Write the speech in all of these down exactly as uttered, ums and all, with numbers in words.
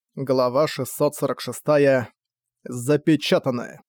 Глава шестьсот сорок шесть. Запечатанное.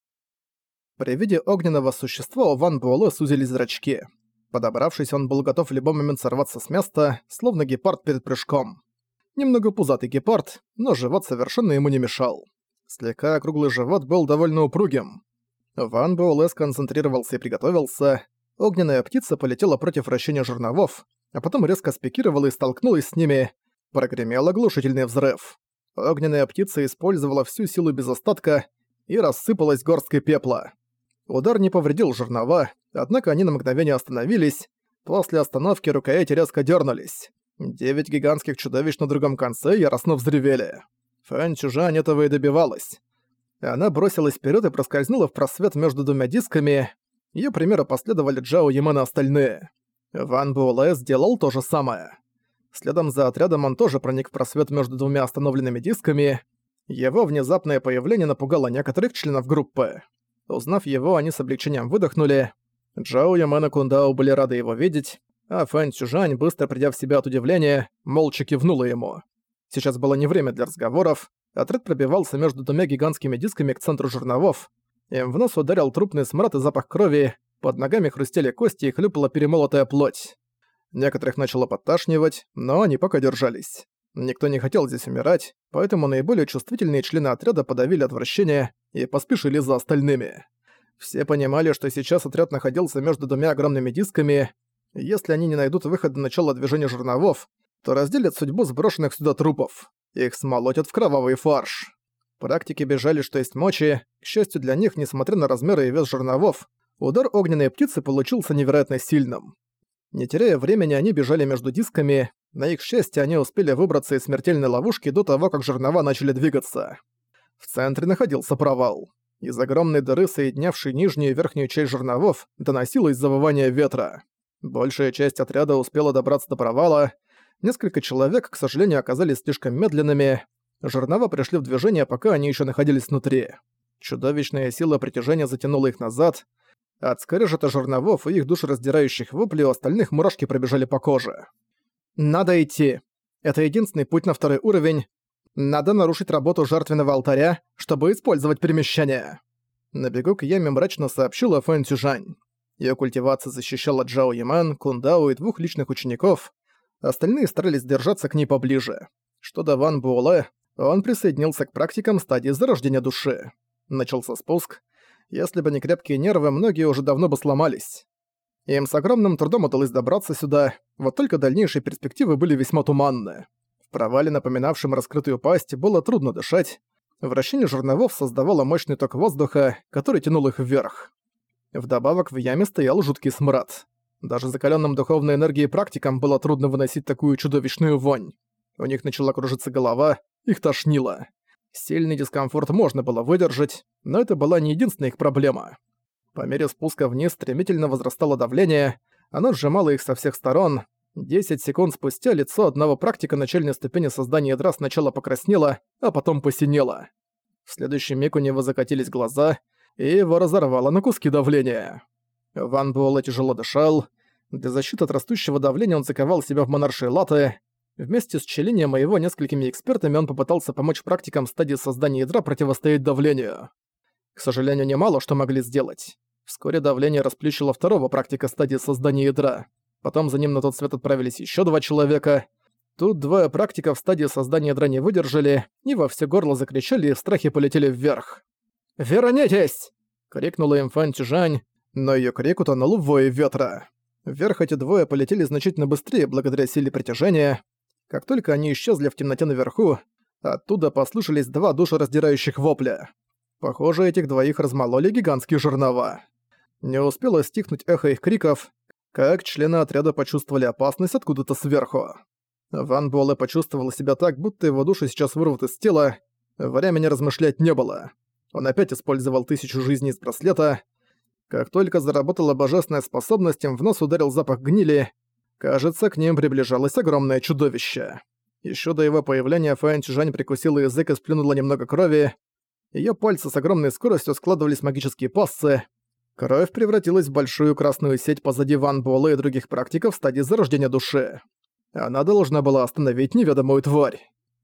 При виде огненного существа у Ван Буэлэ сузились зрачки. Подобравшись, он был готов в любой момент сорваться с места, словно гепард перед прыжком. Немного пузатый гепард, но живот совершенно ему не мешал. Слегка округлый живот был довольно упругим. Ван Буэлэ сконцентрировался и приготовился. Огненная птица полетела против вращения жерновов, а потом резко спикировала и столкнулась с ними. Прогремел оглушительный взрыв. Огненная птица использовала всю силу без остатка и рассыпалась горсткой пепла. Удар не повредил жернова, однако они на мгновение остановились. После остановки рукояти резко дернулись. Девять гигантских чудовищ на другом конце яростно взревели. Фэн Чжань этого и добивалась. Она бросилась вперед и проскользнула в просвет между двумя дисками. Её примеру последовали Джао Ямэн и остальные. Ван Буэлэ сделал то же самое. Следом за отрядом он тоже проник в просвет между двумя остановленными дисками. Его внезапное появление напугало некоторых членов группы. Узнав его, они с облегчением выдохнули. Джао Ямэн и Кундао были рады его видеть, а Фэн Чжань, быстро придя в себя от удивления, молча кивнула ему. Сейчас было не время для разговоров. Отряд пробивался между двумя гигантскими дисками к центру жерновов. Им в нос ударил трупный смрад и запах крови, под ногами хрустели кости и хлюпала перемолотая плоть. Некоторых начало подташнивать, но они пока держались. Никто не хотел здесь умирать, поэтому наиболее чувствительные члены отряда подавили отвращение и поспешили за остальными. Все понимали, что сейчас отряд находился между двумя огромными дисками. Если они не найдут выход до начала движения жерновов, то разделят судьбу сброшенных сюда трупов. Их смолотят в кровавый фарш. Практики бежали, что есть мочи. К счастью для них, несмотря на размеры и вес жерновов, удар огненной птицы получился невероятно сильным. Не теряя времени, они бежали между дисками. На их счастье, они успели выбраться из смертельной ловушки до того, как жернова начали двигаться. В центре находился провал. Из огромной дыры, соединявшей нижнюю и верхнюю часть жерновов, доносилось завывание ветра. Большая часть отряда успела добраться до провала. Несколько человек, к сожалению, оказались слишком медленными. Жернова пришли в движение, пока они еще находились внутри. Чудовищная сила притяжения затянула их назад. От скрежета жерновов и их душераздирающих воплей у остальных мурашки пробежали по коже. «Надо идти. Это единственный путь на второй уровень. Надо нарушить работу жертвенного алтаря, чтобы использовать перемещение». На бегу к яме мрачно сообщила Фэн Чжань. Её культивация защищала Джао Ямэн, Кундао и двух личных учеников. Остальные старались держаться к ней поближе. Что до Ван Буэлэ, он присоединился к практикам стадии зарождения души. Начался спуск. Если бы не крепкие нервы, многие уже давно бы сломались. Им с огромным трудом удалось добраться сюда, вот только дальнейшие перспективы были весьма туманны. В провале, напоминавшем раскрытую пасть, было трудно дышать. Вращение жерновов создавало мощный ток воздуха, который тянул их вверх. Вдобавок в яме стоял жуткий смрад. Даже закалённым духовной энергией практикам было трудно выносить такую чудовищную вонь. У них начала кружиться голова, их тошнило. Сильный дискомфорт можно было выдержать, но это была не единственная их проблема. По мере спуска вниз стремительно возрастало давление, оно сжимало их со всех сторон. Десять секунд спустя лицо одного практика начальной ступени создания ядра сначала покраснело, а потом посинело. В следующий миг у него закатились глаза, и его разорвало на куски давления. Ван Буэлэ тяжело дышал. Для защиты от растущего давления он заковал себя в монаршие латы. Вместе с Челинем и его несколькими экспертами он попытался помочь практикам стадии создания ядра противостоять давлению. К сожалению, немало что могли сделать. Вскоре давление расплющило второго практика стадии создания ядра. Потом за ним на тот свет отправились еще два человека. Тут двое практиков стадии создания ядра не выдержали и во все горло закричали и в страхе полетели вверх. «Вернитесь!» — крикнула им Фэн Чжань, но её крик утонул в вое ветра. Вверх эти двое полетели значительно быстрее благодаря силе притяжения. Как только они исчезли в темноте наверху, оттуда послышались два душераздирающих вопля. Похоже, этих двоих размололи гигантские жернова. Не успело стихнуть эхо их криков, как члены отряда почувствовали опасность откуда-то сверху. Ван Буэлэ почувствовал себя так, будто его душу сейчас вырвут из тела. Времени размышлять не было. Он опять использовал тысячу жизней из браслета. Как только заработала божественная способность, им в нос ударил запах гнили. Кажется, к ним приближалось огромное чудовище. Ещё до его появления Фэн Чжань прикусила язык и сплюнула немного крови. Её пальцы с огромной скоростью складывались в магические пассы. Кровь превратилась в большую красную сеть позади Ван Буэлэ и других практиков в стадии зарождения души. Она должна была остановить неведомую тварь.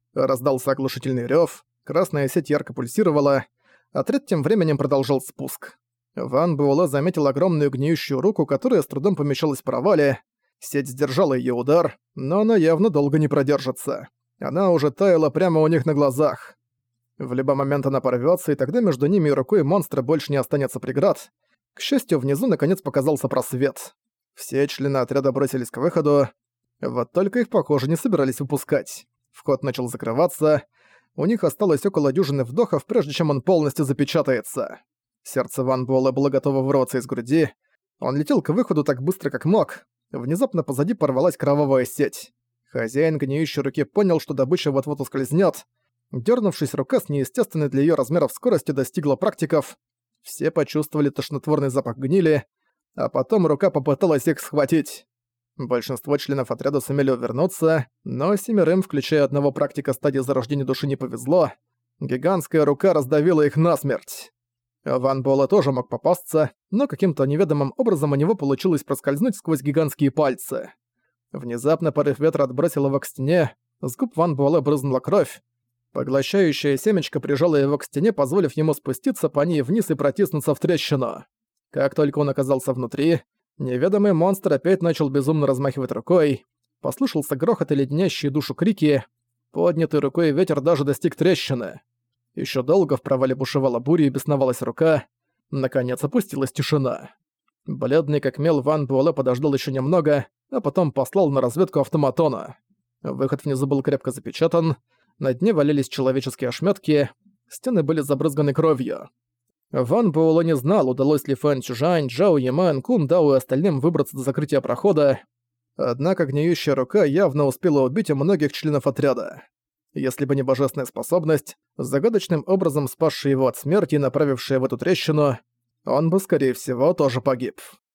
Раздался оглушительный рёв, красная сеть ярко пульсировала, отряд тем временем продолжал спуск. Ван Буэлэ заметил огромную гниющую руку, которая с трудом помещалась в провале. Сеть сдержала её удар, но она явно долго не продержится. Она уже таяла прямо у них на глазах. В любой момент она порвётся, и тогда между ними и рукой монстра больше не останется преград. К счастью, внизу наконец показался просвет. Все члены отряда бросились к выходу, вот только их, похоже, не собирались выпускать. Вход начал закрываться, у них осталось около дюжины вдохов, прежде чем он полностью запечатается. Сердце Ван Буэлэ было готово вырваться из груди. Он летел к выходу так быстро, как мог. Внезапно позади порвалась кровавая сеть. Хозяин гниющей руки понял, что добыча вот-вот ускользнёт. Дёрнувшись, рука с неестественной для её размеров скоростью достигла практиков. Все почувствовали тошнотворный запах гнили, а потом рука попыталась их схватить. Большинство членов отряда сумели увернуться, но семерым, включая одного практика стадии зарождения души, не повезло. Гигантская рука раздавила их насмерть. Ван Буэлэ тоже мог попасться, но каким-то неведомым образом у него получилось проскользнуть сквозь гигантские пальцы. Внезапно порыв ветра отбросил его к стене, с губ Ван Буэлэ брызнула кровь. Поглощающее семечко прижало его к стене, позволив ему спуститься по ней вниз и протиснуться в трещину. Как только он оказался внутри, неведомый монстр опять начал безумно размахивать рукой. Послышался грохот и леденящие душу крики. Поднятый рукой ветер даже достиг трещины. Ещё долго в провале бушевала буря и бесновалась рука. Наконец опустилась тишина. Бледный как мел Ван Буэлэ подождал ещё немного, а потом послал на разведку автоматона. Выход внизу был крепко запечатан, на дне валялись человеческие ошмётки, стены были забрызганы кровью. Ван Буэлэ не знал, удалось ли Фэн Чжань, Джао Ямэн, Кун Дао и остальным выбраться до закрытия прохода, однако гниющая рука явно успела убить многих членов отряда. Если бы не божественная способность, загадочным образом спасшая его от смерти и направившая в эту трещину, он бы, скорее всего, тоже погиб.